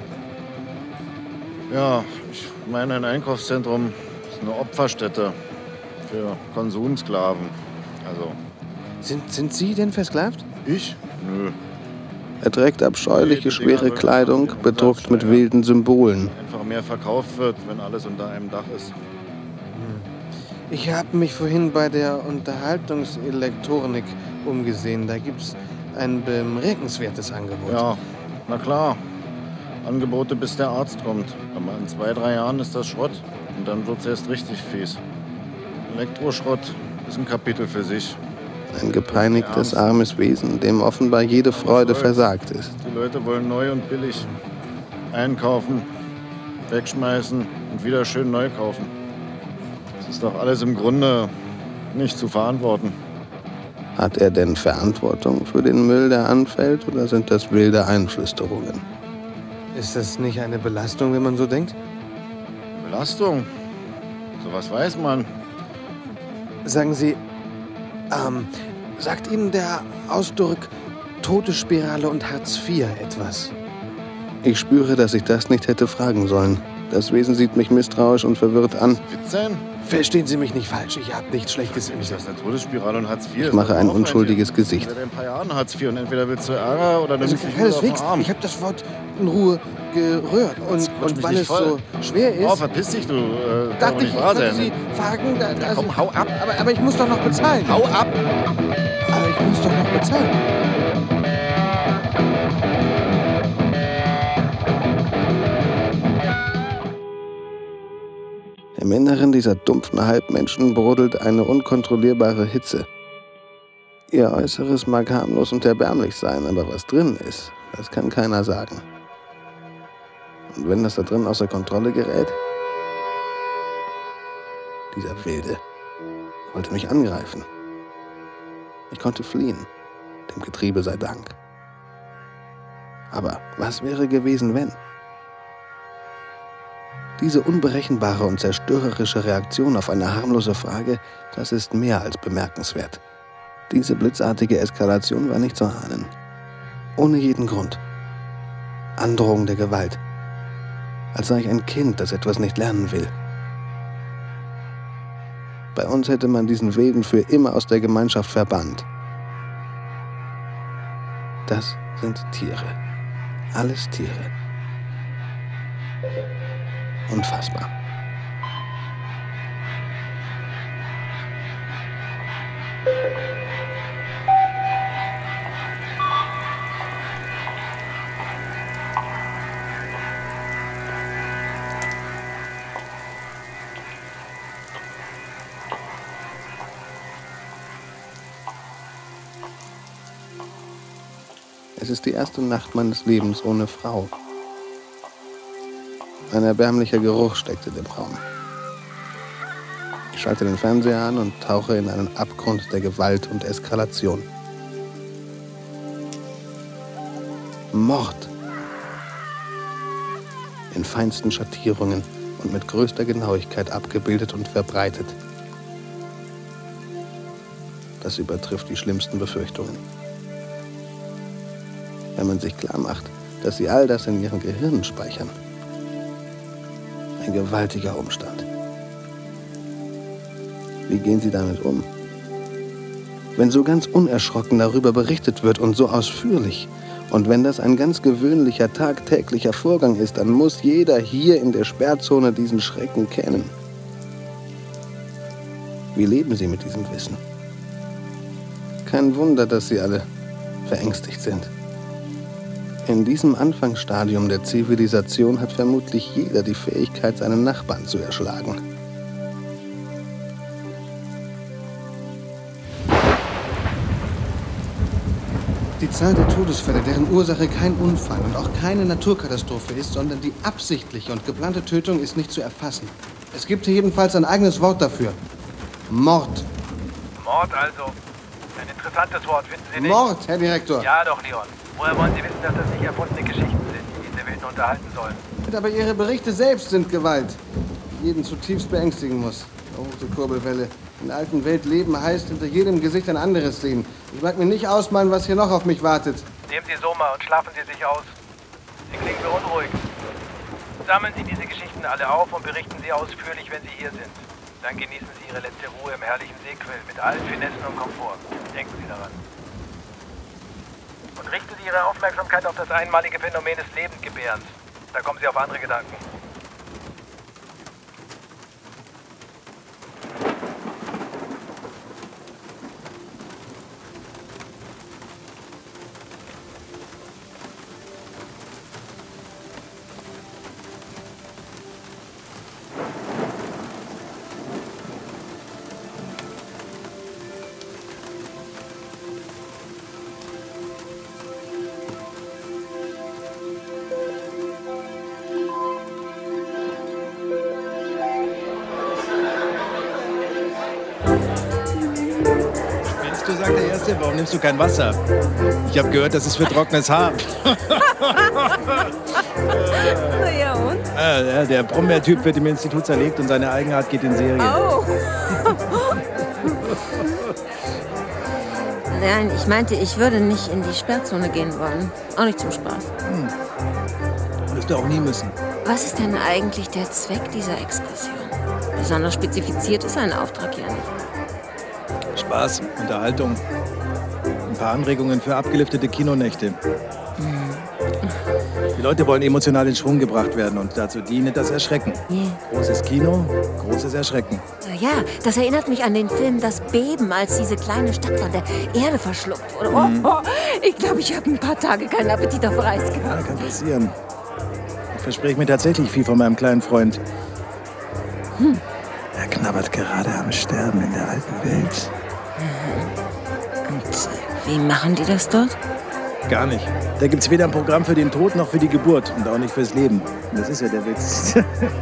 Ja, ich meine, ein Einkaufszentrum ist eine Opferstätte für Konsumsklaven. Also. Sind, sind Sie denn versklavt? Ich? Nö. Er trägt abscheuliche, schwere Kleidung, bedruckt mit wilden Symbolen. Einfach mehr verkauft wird, wenn alles unter einem Dach ist. Ich habe mich vorhin bei der Unterhaltungselektronik umgesehen. Da gibt's ein bemerkenswertes Angebot. Ja, na klar. Angebote, bis der Arzt kommt. Aber in zwei, drei Jahren ist das Schrott. Und dann wird's erst richtig fies. Elektroschrott ist ein Kapitel für sich. Ein gepeinigtes, armes Wesen, dem offenbar jede Freude versagt ist. Die Leute wollen neu und billig einkaufen, wegschmeißen und wieder schön neu kaufen. Das ist doch alles im Grunde nicht zu verantworten. Hat er denn Verantwortung für den Müll, der anfällt, oder sind das wilde Einflüsterungen? Ist das nicht eine Belastung, wenn man so denkt? Belastung? Sowas weiß man. Sagen Sie, ähm, sagt Ihnen der Ausdruck Todesspirale und Hartz vier etwas? Ich spüre, dass ich das nicht hätte fragen sollen. Das Wesen sieht mich misstrauisch und verwirrt an. Witz sein? Verstehen Sie mich nicht falsch, ich habe nichts Schlechtes im Sinn. Das ist eine Todesspirale und Hartz vier. Ich mache ein unschuldiges Gesicht. Seit ein paar Jahren Hartz vier und entweder willst du Ärger oder du also nimmst dich auf den Arm. Ich habe das Wort in Ruhe gerührt und, und weil es voll. so schwer ist... Oh, verpiss dich, du. Äh, dachte ich, ich wahr könnte sein. Sie fragen... Da, Ja, also, komm, hau ab. Aber, aber ich muss doch noch bezahlen. Hau ab. Aber ich muss doch noch bezahlen. Im Inneren dieser dumpfen Halbmenschen brodelt eine unkontrollierbare Hitze. Ihr Äußeres mag harmlos und erbärmlich sein, aber was drin ist, das kann keiner sagen. Und wenn das da drin außer Kontrolle gerät? Dieser Wilde wollte mich angreifen. Ich konnte fliehen, dem Getriebe sei Dank. Aber was wäre gewesen, wenn? Diese unberechenbare und zerstörerische Reaktion auf eine harmlose Frage, das ist mehr als bemerkenswert. Diese blitzartige Eskalation war nicht zu ahnen. Ohne jeden Grund. Androhung der Gewalt. Als sei ich ein Kind, das etwas nicht lernen will. Bei uns hätte man diesen Wilden für immer aus der Gemeinschaft verbannt. Das sind Tiere. Alles Tiere. Unfassbar. Es ist die erste Nacht meines Lebens ohne Frau. Ein erbärmlicher Geruch steckt in dem Raum. Ich schalte den Fernseher an und tauche in einen Abgrund der Gewalt und Eskalation. Mord. In feinsten Schattierungen und mit größter Genauigkeit abgebildet und verbreitet. Das übertrifft die schlimmsten Befürchtungen. Wenn man sich klar macht, dass sie all das in ihren Gehirnen speichern. Ein gewaltiger Umstand. Wie gehen sie damit um? Wenn so ganz unerschrocken darüber berichtet wird und so ausführlich, und wenn das ein ganz gewöhnlicher, tagtäglicher Vorgang ist, dann muss jeder hier in der Sperrzone diesen Schrecken kennen. Wie leben sie mit diesem Wissen? Kein Wunder, dass sie alle verängstigt sind. In diesem Anfangsstadium der Zivilisation hat vermutlich jeder die Fähigkeit, seinen Nachbarn zu erschlagen. Die Zahl der Todesfälle, deren Ursache kein Unfall und auch keine Naturkatastrophe ist, sondern die absichtliche und geplante Tötung, ist nicht zu erfassen. Es gibt hier jedenfalls ein eigenes Wort dafür. Mord. Mord also. Ein interessantes Wort, finden Sie nicht? Mord, Herr Direktor. Ja doch, Leon. Woher wollen Sie wissen, dass das nicht erfundene Geschichten sind, die diese Wilden unterhalten sollen? Aber Ihre Berichte selbst sind Gewalt, die jeden zutiefst beängstigen muss. Verruchte Kurbelwelle. In der alten Welt leben heißt, hinter jedem Gesicht ein anderes sehen. Ich mag mir nicht ausmalen, was hier noch auf mich wartet. Nehmen Sie Soma und schlafen Sie sich aus. Sie klingen beunruhigt. Sammeln Sie diese Geschichten alle auf und berichten Sie ausführlich, wenn Sie hier sind. Dann genießen Sie Ihre letzte Ruhe im herrlichen Seequell mit allen Finessen und Komfort. Denken Sie daran. Und richten Sie Ihre Aufmerksamkeit auf das einmalige Phänomen des Lebendgebärens. Da kommen Sie auf andere Gedanken. Sagt der Erste, warum nimmst du kein Wasser? Ich habe gehört, das ist für trockenes Haar. Na ja, und? Äh, der Brombeertyp wird im Institut zerlegt und seine Eigenart geht in Serien. Oh. Nein, ich meinte, ich würde nicht in die Sperrzone gehen wollen. Auch nicht zum Spaß. Hm. Wirst du auch nie müssen. Was ist denn eigentlich der Zweck dieser Exkursion? Besonders spezifiziert ist ein Auftrag ja nicht. Spaß, Unterhaltung, ein paar Anregungen für abgeliftete Kinonächte. Die Leute wollen emotional in Schwung gebracht werden und dazu diene das Erschrecken. Yeah. Großes Kino, großes Erschrecken. Ja, das erinnert mich an den Film Das Beben, als diese kleine Stadt von der Erde verschluckt wurde. Oh, Mhm. oh, ich glaube, ich habe ein paar Tage keinen Appetit auf Reis Ja, gehabt. kann passieren. Ich verspreche mir tatsächlich viel von meinem kleinen Freund. Hm. Er knabbert gerade am Sterben in der alten Welt. Und wie machen die das dort? Gar nicht. Da gibt's weder ein Programm für den Tod noch für die Geburt und auch nicht fürs Leben. Das ist ja der Witz.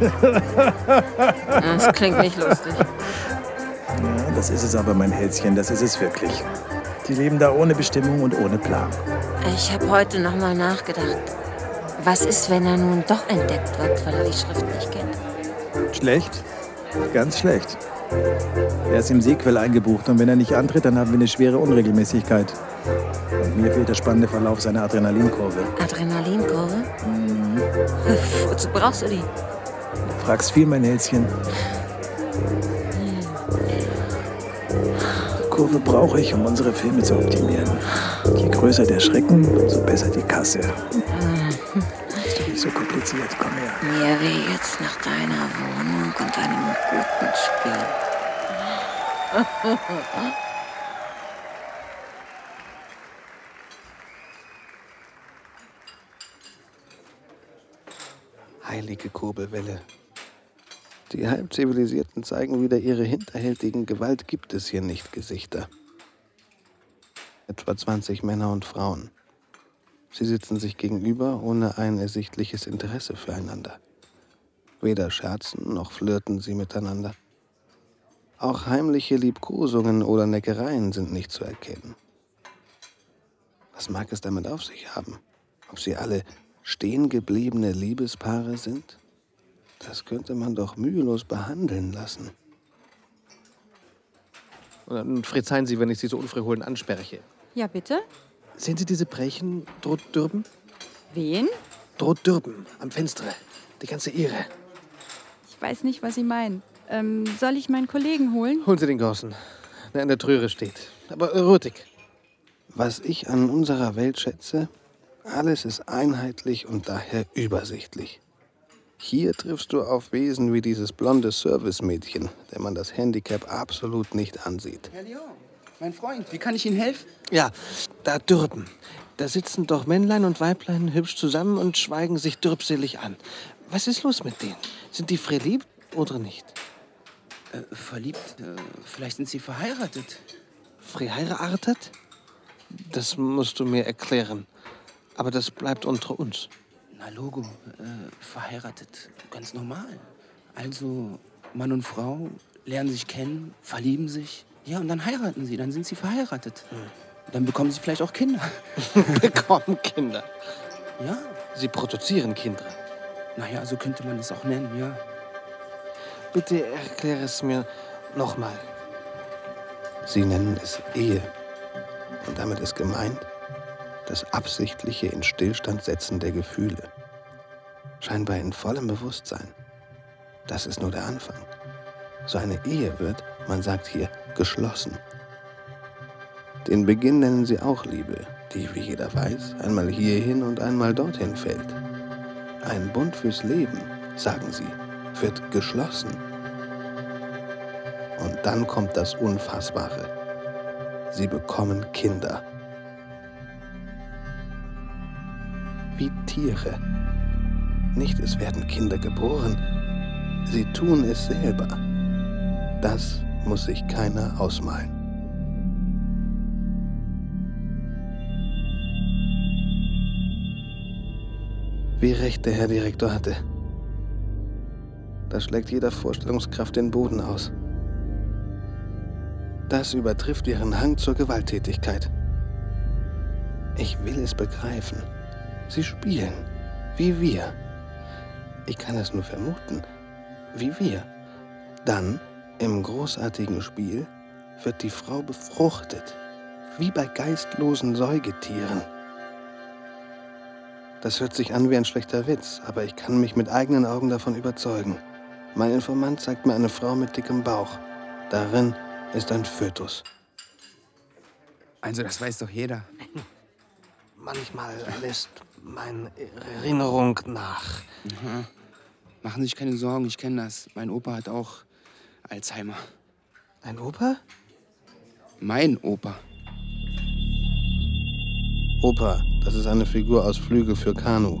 Das klingt nicht lustig. Ja, das ist es aber, mein Hälschen, das ist es wirklich. Die leben da ohne Bestimmung und ohne Plan. Ich habe heute noch mal nachgedacht. Was ist, wenn er nun doch entdeckt wird, weil er die Schrift nicht kennt? Schlecht. Ganz schlecht. Er ist im Seequell eingebucht und wenn er nicht antritt, dann haben wir eine schwere Unregelmäßigkeit. Und mir fehlt der spannende Verlauf seiner Adrenalinkurve. Adrenalinkurve? Mhm. Wozu brauchst du die? Du fragst viel, mein Hälschen. Die Kurve brauche ich, um unsere Filme zu optimieren. Je größer der Schrecken, umso besser die Kasse. Ist doch nicht so kompliziert. Komm her. Mir weh jetzt nach deiner Wohnung und einem guten Spiel. Heilige Kurbelwelle. Die Halbzivilisierten zeigen wieder ihre hinterhältigen Gewalt gibt es hier nicht Gesichter. Etwa zwanzig Männer und Frauen. Sie sitzen sich gegenüber ohne ein ersichtliches Interesse füreinander. Weder scherzen noch flirten sie miteinander. Auch heimliche Liebkosungen oder Neckereien sind nicht zu erkennen. Was mag es damit auf sich haben? Ob sie alle stehengebliebene Liebespaare sind? Das könnte man doch mühelos behandeln lassen. Und verzeihen Sie, wenn ich Sie so unfreiholend anspreche. Ja, bitte? Sehen Sie diese Brechen Drohtdürben? Wen? Drohtdürben am Fenster. Die ganze Ehre. Ich weiß nicht, was Sie meinen. Ähm, soll ich meinen Kollegen holen? Holen Sie den Gorsen, der an der Tröhre steht. Aber rötig. Was ich an unserer Welt schätze, alles ist einheitlich und daher übersichtlich. Hier triffst du auf Wesen wie dieses blonde Servicemädchen, der man das Handicap absolut nicht ansieht. Herr Leon, mein Freund, wie kann ich Ihnen helfen? Ja, da Dürben. Da sitzen doch Männlein und Weiblein hübsch zusammen und schweigen sich dürbselig an. Was ist los mit denen? Sind die verliebt oder nicht? Äh, verliebt? Äh, vielleicht sind sie verheiratet. Verheiratet? Das musst du mir erklären. Aber das bleibt unter uns. Na Logo, äh, verheiratet. Ganz normal. Also Mann und Frau lernen sich kennen, verlieben sich. Ja, und dann heiraten sie, dann sind sie verheiratet. Hm. Dann bekommen sie vielleicht auch Kinder. Bekommen Kinder? Ja. Sie produzieren Kinder. Naja, so könnte man es auch nennen, ja. Bitte erkläre es mir nochmal. Sie nennen es Ehe. Und damit ist gemeint das absichtliche Instillstandsetzen der Gefühle. Scheinbar in vollem Bewusstsein. Das ist nur der Anfang. So eine Ehe wird, man sagt hier, geschlossen. Den Beginn nennen sie auch Liebe, die, wie jeder weiß, einmal hierhin und einmal dorthin fällt. Ein Bund fürs Leben, sagen sie, wird geschlossen. Und dann kommt das Unfassbare. Sie bekommen Kinder. Wie Tiere. Nicht, es werden Kinder geboren. Sie tun es selber. Das muss sich keiner ausmalen. Wie recht der Herr Direktor hatte. Da schlägt jeder Vorstellungskraft den Boden aus. Das übertrifft ihren Hang zur Gewalttätigkeit. Ich will es begreifen. Sie spielen, wie wir. Ich kann es nur vermuten, wie wir. Dann, im großartigen Spiel, wird die Frau befruchtet, wie bei geistlosen Säugetieren. Das hört sich an wie ein schlechter Witz, aber ich kann mich mit eigenen Augen davon überzeugen. Mein Informant zeigt mir eine Frau mit dickem Bauch. Darin ist ein Fötus. Also das weiß doch jeder. Manchmal lässt meine Erinnerung nach. Aha. Machen Sie sich keine Sorgen, ich kenne das. Mein Opa hat auch Alzheimer. Ein Opa? Mein Opa. Opa, das ist eine Figur aus Flügel für Kanu.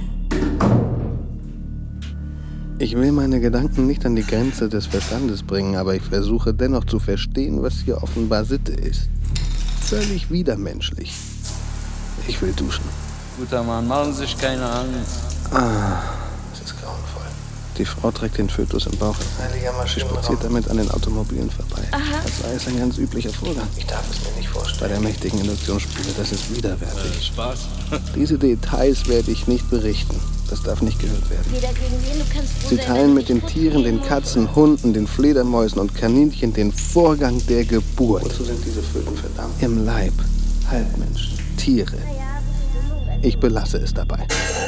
Ich will meine Gedanken nicht an die Grenze des Verstandes bringen, aber ich versuche dennoch zu verstehen, was hier offenbar Sitte ist. Völlig widermenschlich. Ich will duschen. Guter Mann, machen Sie sich keine Angst. Ah, es ist grauenvoll. Die Frau trägt den Fötus im Bauch. Sie spaziert damit an den Automobilen vorbei. Aha. Als sei es ein ganz üblicher Vorgang. Ich darf es mir nicht vorstellen. Bei der mächtigen Induktionsspule, das ist widerwärtig. Äh, Spaß. Diese Details werde ich nicht berichten. Das darf nicht gehört werden. Jeder gegen wen, du kannst froh Sie sein, teilen wenn mit du den dich Tieren, den Katzen, Hunden, den Fledermäusen und Kaninchen den Vorgang der Geburt. Wozu sind diese Föten verdammt? Im Leib. Halbmenschen. Tiere. Ich belasse es dabei.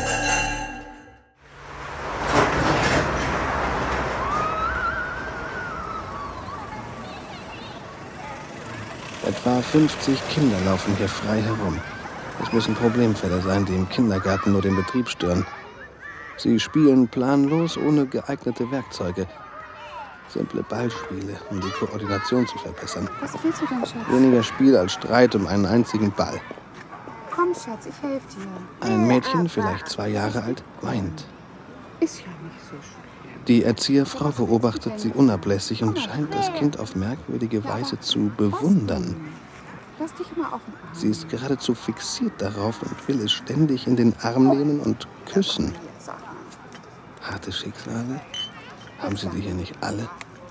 Etwa fünfzig Kinder laufen hier frei herum. Es müssen Problemfälle sein, die im Kindergarten nur den Betrieb stören. Sie spielen planlos, ohne geeignete Werkzeuge. Simple Ballspiele, um die Koordination zu verbessern. Was willst du denn, Schatz? Weniger Spiel als Streit um einen einzigen Ball. Komm, Schatz, ich helfe dir. Ein Mädchen, vielleicht zwei Jahre alt, weint. Ist ja nicht so schlimm. Die Erzieherfrau beobachtet sie unablässig und scheint das Kind auf merkwürdige Weise zu bewundern. Lass dich immer offen. Sie ist geradezu fixiert darauf und will es ständig in den Arm nehmen und küssen. Harte Schicksale? Haben sie die hier nicht alle?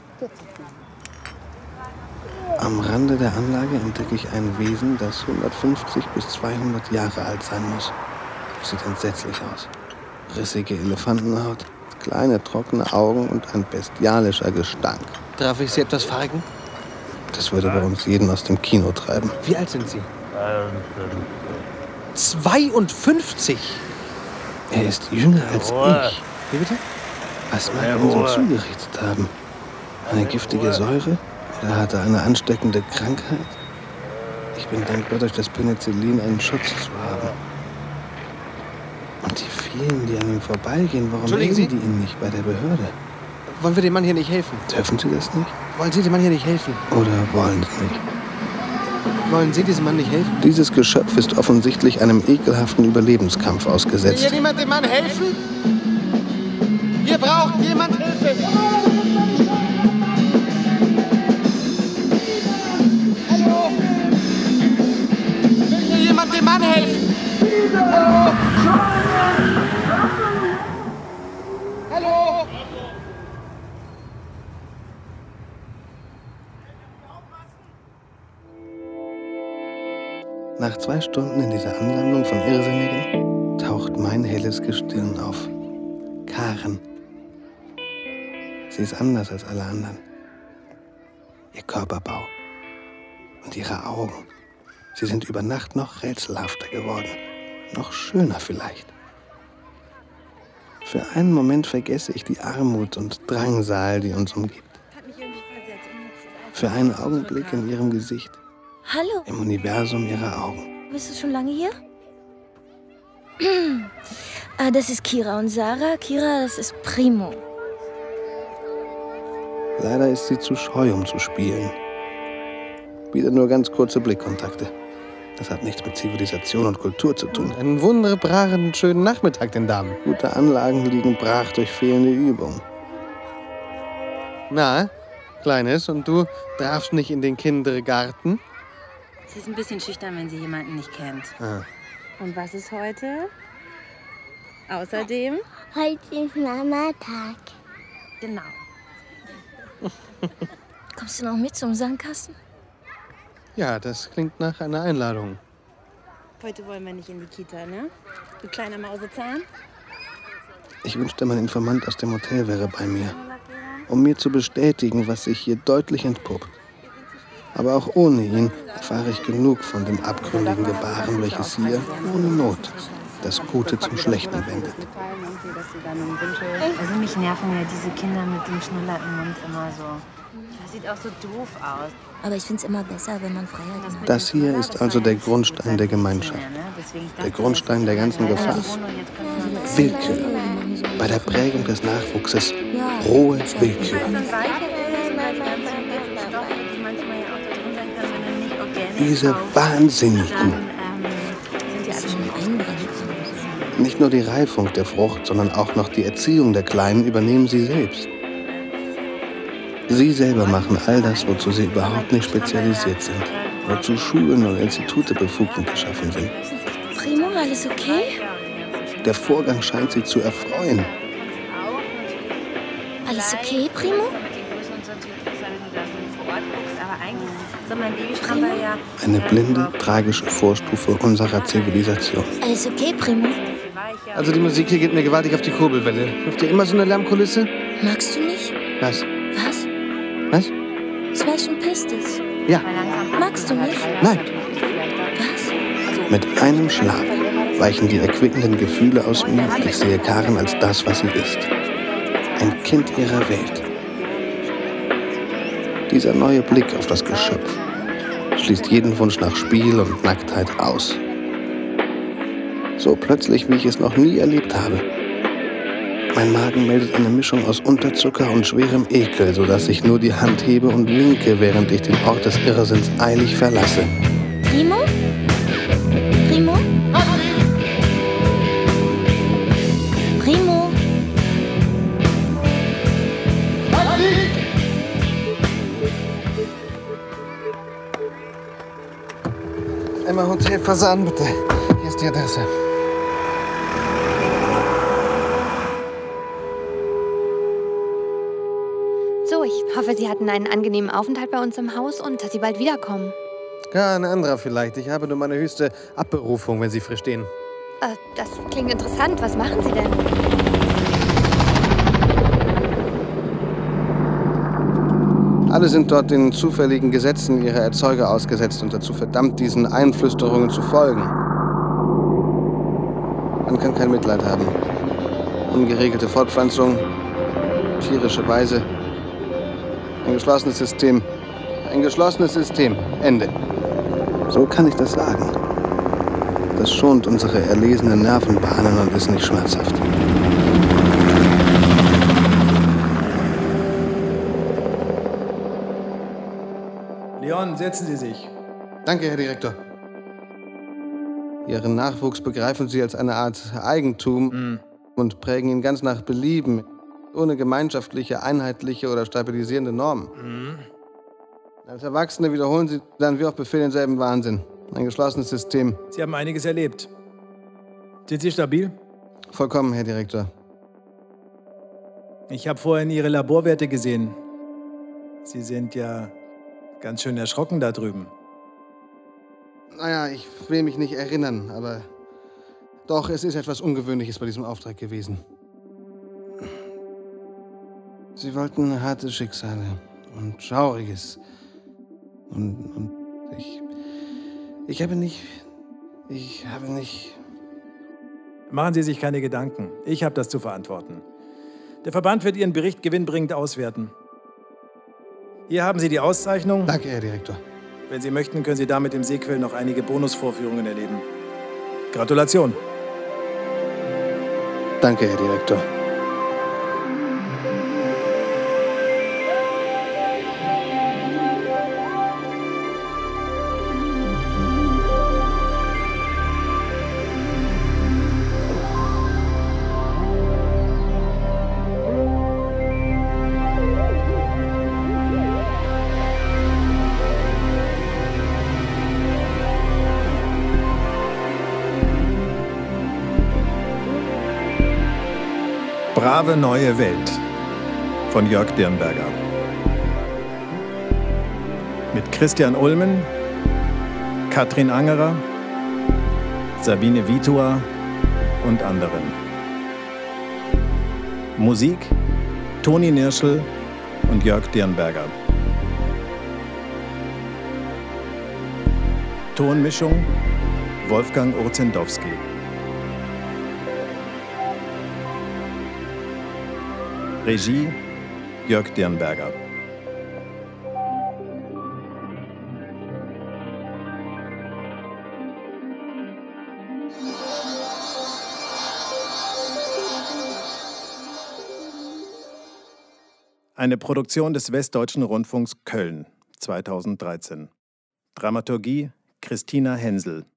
Am Rande der Anlage entdecke ich ein Wesen, das hundertfünfzig bis zweihundert Jahre alt sein muss. Sieht entsetzlich aus. Rissige Elefantenhaut, kleine trockene Augen und ein bestialischer Gestank. Darf ich Sie etwas fragen? Das würde bei uns jeden aus dem Kino treiben. Wie alt sind Sie? zweiundfünfzig? Er ist jünger als ich. Wie bitte? Was mag ihn so zugerichtet haben? Eine giftige Säure? Oder hat er eine ansteckende Krankheit? Ich bin dankbar, durch das Penicillin einen Schutz zu haben. Und die vielen, die an ihm vorbeigehen, warum melden die ihn nicht bei der Behörde? Wollen wir dem Mann hier nicht helfen? Dürfen Sie das nicht? Wollen Sie dem Mann hier nicht helfen? Oder wollen Sie nicht? Wollen Sie diesem Mann nicht helfen? Dieses Geschöpf ist offensichtlich einem ekelhaften Überlebenskampf ausgesetzt. Will hier niemand dem Mann helfen? Hier braucht jemand Hilfe! Hallo? Will hier jemand dem Mann helfen? Hallo? Hallo? Nach zwei Stunden in dieser Ansammlung von Irrsinnigen taucht mein helles Gestirn auf. Karen. Sie ist anders als alle anderen. Ihr Körperbau und ihre Augen. Sie sind über Nacht noch rätselhafter geworden. Noch schöner vielleicht. Für einen Moment vergesse ich die Armut und Drangsal, die uns umgibt. Für einen Augenblick in ihrem Gesicht. Hallo. Im Universum ihrer Augen. Bist du schon lange hier? ah, das ist Kira und Sarah. Kira, das ist Primo. Leider ist sie zu scheu, um zu spielen. Wieder nur ganz kurze Blickkontakte. Das hat nichts mit Zivilisation und Kultur zu tun. Einen wunderbaren, schönen Nachmittag, den Damen. Gute Anlagen liegen brach durch fehlende Übung. Na, Kleines, und du darfst nicht in den Kindergarten? Sie ist ein bisschen schüchtern, wenn sie jemanden nicht kennt. Ah. Und was ist heute? Außerdem? Heute ist Mama-Tag. Genau. Kommst du noch mit zum Sandkasten? Ja, das klingt nach einer Einladung. Heute wollen wir nicht in die Kita, ne? Du kleiner Mausezahn. Ich wünschte, mein Informant aus dem Hotel wäre bei mir, um mir zu bestätigen, was sich hier deutlich entpuppt. Aber auch ohne ihn erfahre ich genug von dem abgründigen Gebaren, welches hier, ohne Not, das Gute zum Schlechten wendet. Also mich nerven ja diese Kinder mit dem Schnuller im Mund immer so. Das sieht auch so doof aus. Aber ich finde es immer besser, wenn man Freiheit hat. Das hier ist also der Grundstein der Gemeinschaft. Der Grundstein der ganzen Gefahr. Willkür. Bei der Prägung des Nachwuchses rohe Willkür. Diese Wahnsinnigen. Nicht nur die Reifung der Frucht, sondern auch noch die Erziehung der Kleinen übernehmen sie selbst. Sie selber machen all das, wozu sie überhaupt nicht spezialisiert sind, wozu Schulen und Institute befugt und geschaffen sind. Primo, alles okay? Der Vorgang scheint sie zu erfreuen. Alles okay, Primo? Eine blinde, tragische Vorstufe unserer Zivilisation. Alles okay, Primo? Also die Musik hier geht mir gewaltig auf die Kurbelwelle. Habt ihr immer so eine Lärmkulisse? Magst du nicht? Was? Was? Was? Smashing Pistols. Ja. Magst du nicht? Nein. Was? Mit einem Schlag weichen die erquickenden Gefühle aus mir und ich sehe Karen als das, was sie ist. Ein Kind ihrer Welt. Dieser neue Blick auf das Geschöpf schließt jeden Wunsch nach Spiel und Nacktheit aus. So plötzlich, wie ich es noch nie erlebt habe. Mein Magen meldet eine Mischung aus Unterzucker und schwerem Ekel, sodass ich nur die Hand hebe und winke, während ich den Ort des Irrsinns eilig verlasse. Primo? Primo? Primo? Emma Hotel Fasan, bitte. Hier ist die Adresse. So, ich hoffe, Sie hatten einen angenehmen Aufenthalt bei uns im Haus und dass Sie bald wiederkommen. Ja, ein anderer vielleicht. Ich habe nur meine höchste Abberufung, wenn Sie verstehen. Äh, das klingt interessant. Was machen Sie denn? Alle sind dort den zufälligen Gesetzen ihrer Erzeuger ausgesetzt und dazu verdammt, diesen Einflüsterungen zu folgen. Man kann kein Mitleid haben. Ungeregelte Fortpflanzung, tierische Weise. Ein geschlossenes System. Ein geschlossenes System. Ende. So kann ich das sagen. Das schont unsere erlesenen Nervenbahnen und ist nicht schmerzhaft. Leon, setzen Sie sich. Danke, Herr Direktor. Ihren Nachwuchs begreifen Sie als eine Art Eigentum mm. und prägen ihn ganz nach Belieben, ohne gemeinschaftliche, einheitliche oder stabilisierende Normen. Mm. Als Erwachsene wiederholen Sie dann wie auf Befehl denselben Wahnsinn. Ein geschlossenes System. Sie haben einiges erlebt. Sind Sie stabil? Vollkommen, Herr Direktor. Ich habe vorhin Ihre Laborwerte gesehen. Sie sind ja ganz schön erschrocken da drüben. Naja, ich will mich nicht erinnern, aber doch, es ist etwas Ungewöhnliches bei diesem Auftrag gewesen. Sie wollten harte Schicksale und Schauriges. Und, und ich... Ich habe nicht... Ich habe nicht... Machen Sie sich keine Gedanken. Ich habe das zu verantworten. Der Verband wird Ihren Bericht gewinnbringend auswerten. Hier haben Sie die Auszeichnung. Danke, Herr Direktor. Wenn Sie möchten, können Sie damit im Seequell noch einige Bonusvorführungen erleben. Gratulation. Danke, Herr Direktor. Brave neue Welt von Jörg Dirnberger. Mit Christian Ulmen, Katrin Angerer, Sabine Vitua und anderen. Musik Toni Nirschl und Jörg Dirnberger. Tonmischung Wolfgang Urzendowski. Regie Jörg Dirnberger. Eine Produktion des Westdeutschen Rundfunks Köln zweitausenddreizehn. Dramaturgie Christina Hensel.